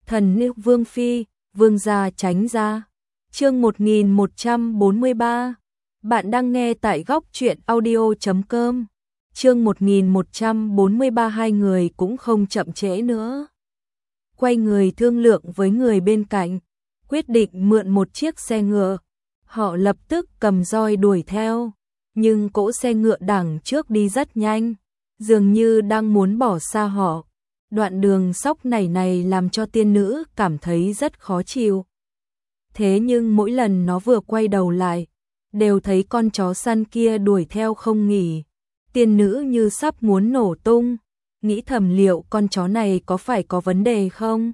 Thần nữ Vương Phi, Vương gia tránh ra. Chương 1143. Bạn đang nghe tại góc truyện audio.com. Chương 1143. Hai người cũng không chậm trễ nữa. Quay người thương lượng với người bên cạnh, quyết định mượn một chiếc xe ngựa. Họ lập tức cầm roi đuổi theo, nhưng cỗ xe ngựa đằng trước đi rất nhanh, dường như đang muốn bỏ xa họ. Đoạn đường sóc này làm cho tiên nữ cảm thấy rất khó chịu. Thế nhưng mỗi lần nó vừa quay đầu lại, đều thấy con chó săn kia đuổi theo không nghỉ. Tiên nữ như sắp muốn nổ tung, nghĩ thầm liệu con chó này có phải có vấn đề không?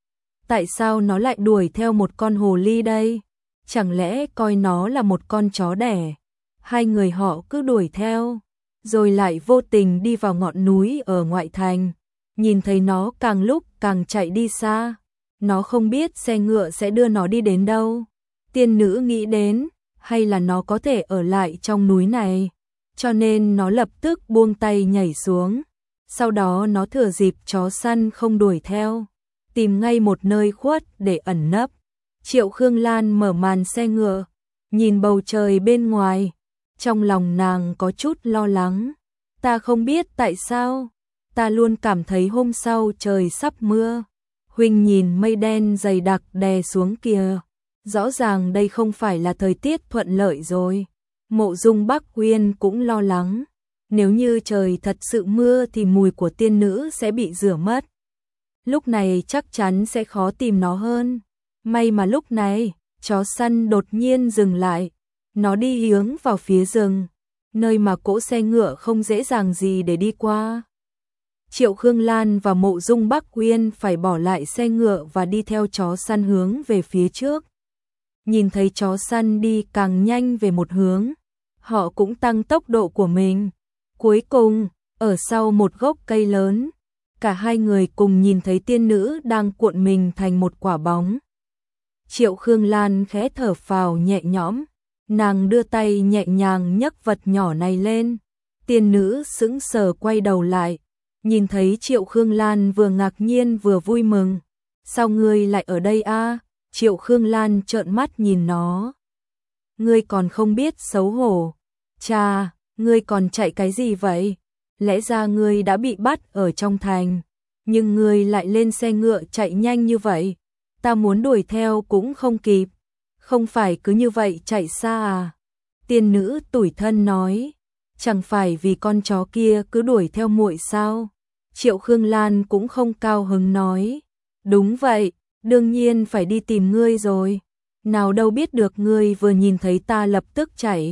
Tại sao nó lại đuổi theo một con hồ ly đây? Chẳng lẽ coi nó là một con chó đẻ? Hai người họ cứ đuổi theo, rồi lại vô tình đi vào ngọn núi ở ngoại thành. Nhìn thấy nó càng lúc càng chạy đi xa, nó không biết xe ngựa sẽ đưa nó đi đến đâu. Tiên nữ nghĩ đến, hay là nó có thể ở lại trong núi này, cho nên nó lập tức buông tay nhảy xuống. Sau đó nó thừa dịp chó săn không đuổi theo, tìm ngay một nơi khuất để ẩn nấp. Triệu Khương Lan mở màn xe ngựa, nhìn bầu trời bên ngoài, trong lòng nàng có chút lo lắng. Ta không biết tại sao, ta luôn cảm thấy hôm sau trời sắp mưa. Huynh nhìn mây đen dày đặc đè xuống kìa, rõ ràng đây không phải là thời tiết thuận lợi rồi. Mộ Dung Bắc Uyên cũng lo lắng, nếu như trời thật sự mưa thì mùi của tiên nữ sẽ bị rửa mất. Lúc này chắc chắn sẽ khó tìm nó hơn. May mà lúc này, chó săn đột nhiên dừng lại, nó đi hướng vào phía rừng, nơi mà cỗ xe ngựa không dễ dàng gì để đi qua. Triệu Khương Lan và Mộ Dung Bắc Uyên phải bỏ lại xe ngựa và đi theo chó săn hướng về phía trước. Nhìn thấy chó săn đi càng nhanh về một hướng, họ cũng tăng tốc độ của mình. Cuối cùng, ở sau một gốc cây lớn, cả hai người cùng nhìn thấy tiên nữ đang cuộn mình thành một quả bóng. Triệu Khương Lan khẽ thở phào nhẹ nhõm, nàng đưa tay nhẹ nhàng nhấc vật nhỏ này lên. Tiên nữ sững sờ quay đầu lại, nhìn thấy Triệu Khương Lan vừa ngạc nhiên vừa vui mừng. Sao ngươi lại ở đây a? Triệu Khương Lan trợn mắt nhìn nó. Ngươi còn không biết xấu hổ. Chà, ngươi còn chạy cái gì vậy? Lẽ ra ngươi đã bị bắt ở trong thành, nhưng ngươi lại lên xe ngựa chạy nhanh như vậy. Ta muốn đuổi theo cũng không kịp. Không phải cứ như vậy chạy xa à? Tiên nữ tủi thân nói. Chẳng phải vì con chó kia cứ đuổi theo muội sao? Triệu Khương Lan cũng không cao hứng nói. Đúng vậy, đương nhiên phải đi tìm ngươi rồi. Nào đâu biết được ngươi vừa nhìn thấy ta lập tức chạy.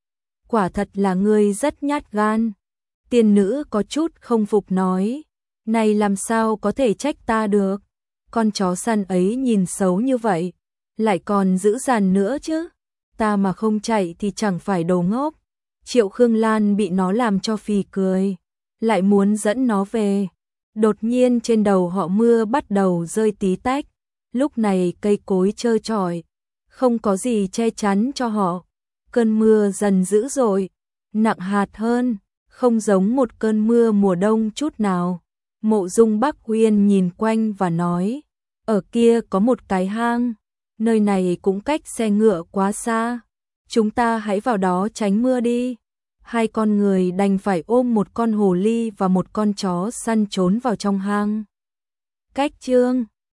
Quả thật là ngươi rất nhát gan. Tiên nữ có chút không phục nói. Này làm sao có thể trách ta được? Con chó săn ấy nhìn xấu như vậy, lại còn dữ dằn nữa chứ. Ta mà không chạy thì chẳng phải đồ ngốc. Triệu Khương Lan bị nó làm cho phì cười, lại muốn dẫn nó về. Đột nhiên trên đầu họ mưa bắt đầu rơi tí tách. Lúc này cây cối trơ trọi, không có gì che chắn cho họ. Cơn mưa dần dữ dội, nặng hạt hơn, không giống một cơn mưa mùa đông chút nào. Mộ Dung Bắc Uyên nhìn quanh và nói, ở kia có một cái hang, nơi này cũng cách xe ngựa quá xa. Chúng ta hãy vào đó tránh mưa đi. Hai con người đành phải ôm một con hồ ly và một con chó săn trốn vào trong hang. Cách chương